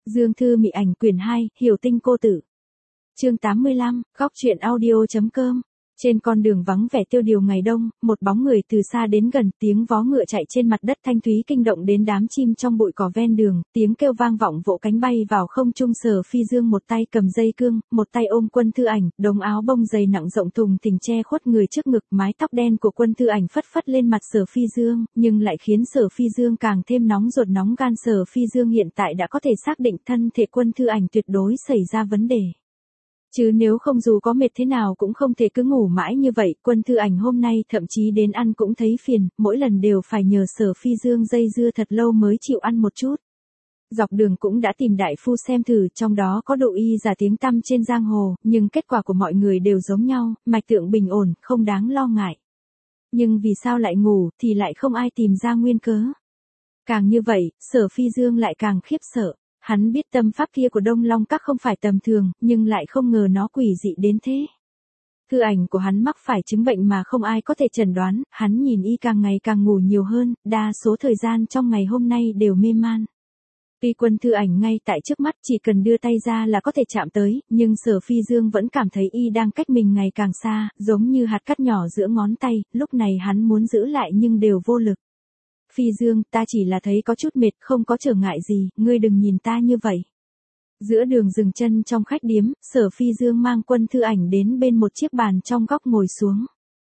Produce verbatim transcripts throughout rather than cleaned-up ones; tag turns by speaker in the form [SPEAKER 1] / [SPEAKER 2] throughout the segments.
[SPEAKER 1] Dương Thư Mị Ảnh quyển hai, Hiểu Tinh Cô Tử. Chương tám mươi lăm, góc truyện audio.com. Trên con đường vắng vẻ tiêu điều ngày đông, một bóng người từ xa đến gần, tiếng vó ngựa chạy trên mặt đất thanh thúy kinh động đến đám chim trong bụi cỏ ven đường, tiếng kêu vang vọng vỗ cánh bay vào không trung. Sở Phi Dương một tay cầm dây cương, một tay ôm Quân Thư Ảnh, đống áo bông dày nặng rộng thùng thình che khuất người trước ngực, mái tóc đen của Quân Thư Ảnh phất phất lên mặt Sở Phi Dương, nhưng lại khiến Sở Phi Dương càng thêm nóng ruột nóng gan. Sở Phi Dương hiện tại đã có thể xác định thân thể Quân Thư Ảnh tuyệt đối xảy ra vấn đề. Chứ nếu không dù có mệt thế nào cũng không thể cứ ngủ mãi như vậy. Quân Thư Ảnh hôm nay thậm chí đến ăn cũng thấy phiền, mỗi lần đều phải nhờ Sở Phi Dương dây dưa thật lâu mới chịu ăn một chút. Dọc đường cũng đã tìm đại phu xem thử, trong đó có độ y giả tiếng tăm trên giang hồ, nhưng kết quả của mọi người đều giống nhau, mạch tượng bình ổn, không đáng lo ngại. Nhưng vì sao lại ngủ thì lại không ai tìm ra nguyên cớ. Càng như vậy, Sở Phi Dương lại càng khiếp sợ. Hắn biết tâm pháp kia của Đông Long Các không phải tầm thường, nhưng lại không ngờ nó quỷ dị đến thế. Thư Ảnh của hắn mắc phải chứng bệnh mà không ai có thể chẩn đoán, hắn nhìn y càng ngày càng ngủ nhiều hơn, đa số thời gian trong ngày hôm nay đều mê man. Tuy Quân Thư Ảnh ngay tại trước mắt chỉ cần đưa tay ra là có thể chạm tới, nhưng Sở Phi Dương vẫn cảm thấy y đang cách mình ngày càng xa, giống như hạt cát nhỏ giữa ngón tay, lúc này hắn muốn giữ lại nhưng đều vô lực. Phi Dương, ta chỉ là thấy có chút mệt, không có trở ngại gì, ngươi đừng nhìn ta như vậy. Giữa đường dừng chân trong khách điếm, Sở Phi Dương mang Quân Thư Ảnh đến bên một chiếc bàn trong góc ngồi xuống.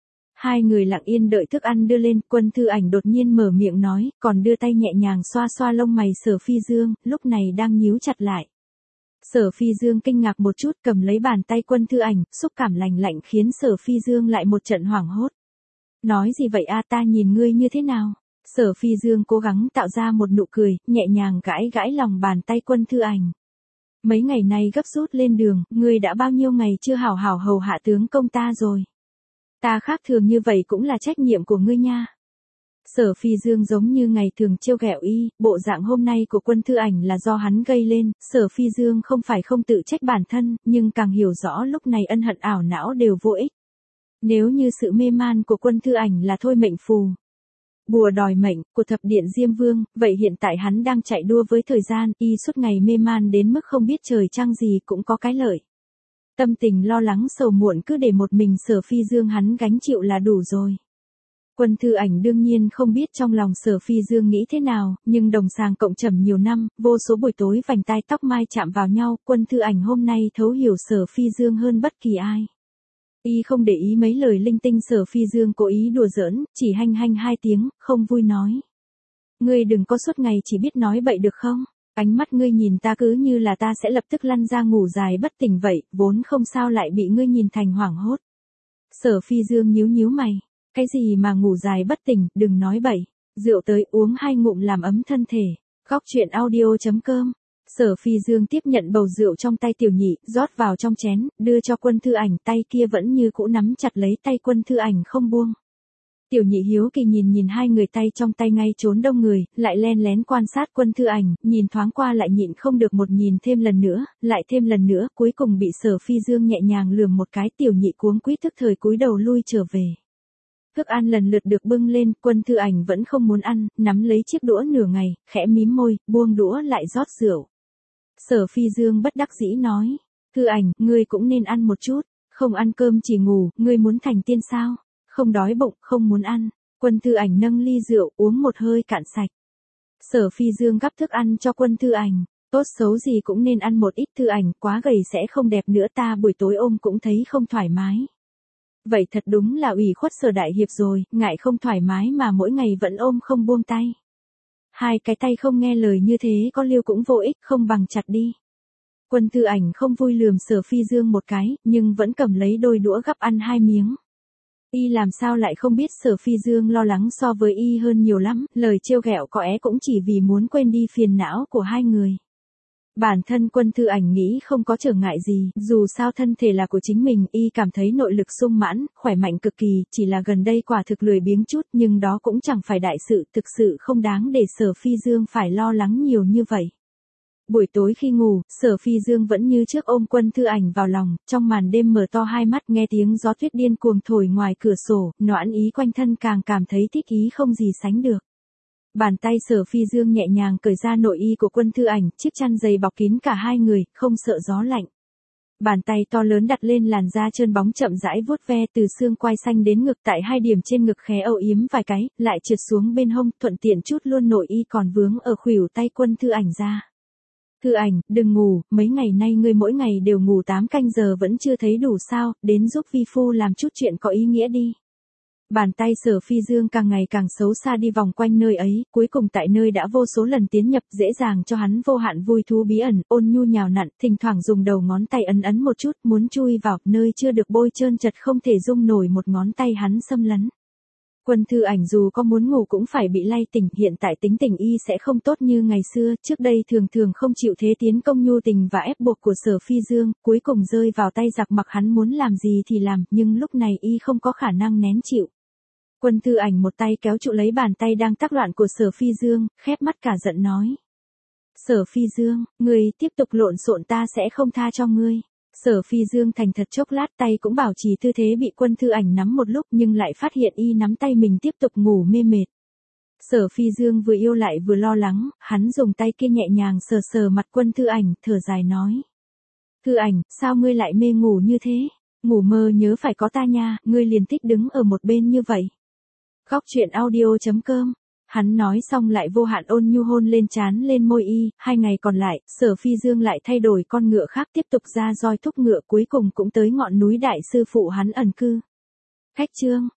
[SPEAKER 1] Hai người lặng yên đợi thức ăn đưa lên, Quân Thư Ảnh đột nhiên mở miệng nói, còn đưa tay nhẹ nhàng xoa xoa lông mày Sở Phi Dương, lúc này đang nhíu chặt lại. Sở Phi Dương kinh ngạc một chút, cầm lấy bàn tay Quân Thư Ảnh, xúc cảm lành lạnh khiến Sở Phi Dương lại một trận hoảng hốt. Nói gì vậy a, ta nhìn ngươi như thế nào? Sở Phi Dương cố gắng tạo ra một nụ cười, nhẹ nhàng gãi gãi lòng bàn tay Quân Thư Ảnh. Mấy ngày nay gấp rút lên đường, ngươi đã bao nhiêu ngày chưa hảo hảo hầu hạ tướng công ta rồi. Ta khác thường như vậy cũng là trách nhiệm của ngươi nha. Sở Phi Dương giống như ngày thường trêu ghẹo y, bộ dạng hôm nay của Quân Thư Ảnh là do hắn gây lên. Sở Phi Dương không phải không tự trách bản thân, nhưng càng hiểu rõ lúc này ân hận ảo não đều vô ích. Nếu như sự mê man của Quân Thư Ảnh là thôi mệnh phù, bùa đòi mệnh của thập điện Diêm Vương, vậy hiện tại hắn đang chạy đua với thời gian, y suốt ngày mê man đến mức không biết trời trăng gì cũng có cái lợi. Tâm tình lo lắng sầu muộn cứ để một mình Sở Phi Dương hắn gánh chịu là đủ rồi. Quân Thư Ảnh đương nhiên không biết trong lòng Sở Phi Dương nghĩ thế nào, nhưng đồng sàng cộng trầm nhiều năm, vô số buổi tối vành tai tóc mai chạm vào nhau, Quân Thư Ảnh hôm nay thấu hiểu Sở Phi Dương hơn bất kỳ ai. Y không để ý mấy lời linh tinh Sở Phi Dương cố ý đùa giỡn, chỉ hanh hanh hai tiếng, không vui nói. Ngươi đừng có suốt ngày chỉ biết nói bậy được không? Ánh mắt ngươi nhìn ta cứ như là ta sẽ lập tức lăn ra ngủ dài bất tỉnh vậy, vốn không sao lại bị ngươi nhìn thành hoảng hốt. Sở Phi Dương nhíu nhíu mày. Cái gì mà ngủ dài bất tỉnh, đừng nói bậy. Rượu tới uống hai ngụm làm ấm thân thể. Góc truyện audio.com. Sở Phi Dương tiếp nhận bầu rượu trong tay Tiểu Nhị, rót vào trong chén, đưa cho Quân Thư Ảnh, tay kia vẫn như cũ nắm chặt lấy tay Quân Thư Ảnh không buông. Tiểu Nhị hiếu kỳ nhìn nhìn hai người tay trong tay ngay trốn đông người, lại len lén quan sát Quân Thư Ảnh, nhìn thoáng qua lại nhịn không được một nhìn thêm lần nữa, lại thêm lần nữa, cuối cùng bị Sở Phi Dương nhẹ nhàng lườm một cái. Tiểu Nhị cuống quýt tức thời cúi đầu lui trở về. Thức ăn lần lượt được bưng lên, Quân Thư Ảnh vẫn không muốn ăn, nắm lấy chiếc đũa nửa ngày, khẽ mím môi, buông đũa lại rót rượu. Sở Phi Dương bất đắc dĩ nói, Thư Ảnh, ngươi cũng nên ăn một chút, không ăn cơm chỉ ngủ, ngươi muốn thành tiên sao? Không đói bụng, không muốn ăn. Quân Thư Ảnh nâng ly rượu, uống một hơi cạn sạch. Sở Phi Dương gắp thức ăn cho Quân Thư Ảnh, tốt xấu gì cũng nên ăn một ít. Thư Ảnh, quá gầy sẽ không đẹp nữa, ta buổi tối ôm cũng thấy không thoải mái. Vậy thật đúng là ủy khuất Sở đại hiệp rồi, ngại không thoải mái mà mỗi ngày vẫn ôm không buông tay. Hai cái tay không nghe lời như thế có liêu cũng vô ích, không bằng chặt đi. Quân Thư Ảnh không vui lườm Sở Phi Dương một cái, nhưng vẫn cầm lấy đôi đũa gắp ăn hai miếng. Y làm sao lại không biết Sở Phi Dương lo lắng so với y hơn nhiều lắm, lời trêu ghẹo có é cũng chỉ vì muốn quên đi phiền não của hai người. Bản thân Quân Thư Ảnh nghĩ không có trở ngại gì, dù sao thân thể là của chính mình, y cảm thấy nội lực sung mãn, khỏe mạnh cực kỳ, chỉ là gần đây quả thực lười biếng chút, nhưng đó cũng chẳng phải đại sự, thực sự không đáng để Sở Phi Dương phải lo lắng nhiều như vậy. Buổi tối khi ngủ, Sở Phi Dương vẫn như trước ôm Quân Thư Ảnh vào lòng, trong màn đêm mở to hai mắt nghe tiếng gió tuyết điên cuồng thổi ngoài cửa sổ, noãn ý quanh thân càng cảm thấy thích ý không gì sánh được. Bàn tay Sở Phi Dương nhẹ nhàng cởi ra nội y của Quân Thư Ảnh, chiếc chăn dày bọc kín cả hai người, không sợ gió lạnh. Bàn tay to lớn đặt lên làn da trơn bóng chậm rãi vuốt ve từ xương quai xanh đến ngực, tại hai điểm trên ngực khé âu yếm vài cái, lại trượt xuống bên hông, thuận tiện chút luôn nội y còn vướng ở khuỷu tay Quân Thư Ảnh ra. Thư Ảnh, đừng ngủ, mấy ngày nay ngươi mỗi ngày đều ngủ tám canh giờ vẫn chưa thấy đủ sao, đến giúp vi phu làm chút chuyện có ý nghĩa đi. Bàn tay Sở Phi Dương càng ngày càng xấu xa đi vòng quanh nơi ấy, cuối cùng tại nơi đã vô số lần tiến nhập dễ dàng cho hắn vô hạn vui thú bí ẩn, ôn nhu nhào nặn, thỉnh thoảng dùng đầu ngón tay ấn ấn một chút, muốn chui vào, nơi chưa được bôi trơn chật không thể dung nổi một ngón tay hắn xâm lấn. Quân Thư Ảnh dù có muốn ngủ cũng phải bị lay tỉnh, hiện tại tính tình y sẽ không tốt như ngày xưa, trước đây thường thường không chịu thế tiến công nhu tình và ép buộc của Sở Phi Dương, cuối cùng rơi vào tay giặc mặc hắn muốn làm gì thì làm, nhưng lúc này y không có khả năng nén chịu. Quân Thư Ảnh một tay kéo trụ lấy bàn tay đang tác loạn của Sở Phi Dương, khép mắt cả giận nói. Sở Phi Dương, ngươi tiếp tục lộn xộn ta sẽ không tha cho ngươi. Sở Phi Dương thành thật chốc lát, tay cũng bảo trì tư thế bị Quân Thư Ảnh nắm một lúc nhưng lại phát hiện y nắm tay mình tiếp tục ngủ mê mệt. Sở Phi Dương vừa yêu lại vừa lo lắng, hắn dùng tay kia nhẹ nhàng sờ sờ mặt Quân Thư Ảnh, thở dài nói. Thư Ảnh, sao ngươi lại mê ngủ như thế? Ngủ mơ nhớ phải có ta nha, ngươi liền thích đứng ở một bên như vậy. Góc truyện audio chấm com. Hắn nói xong lại vô hạn ôn nhu hôn lên trán lên môi y, hai ngày còn lại, Sở Phi Dương lại thay đổi con ngựa khác tiếp tục ra roi thúc ngựa cuối cùng cũng tới ngọn núi đại sư phụ hắn ẩn cư. Khách chương.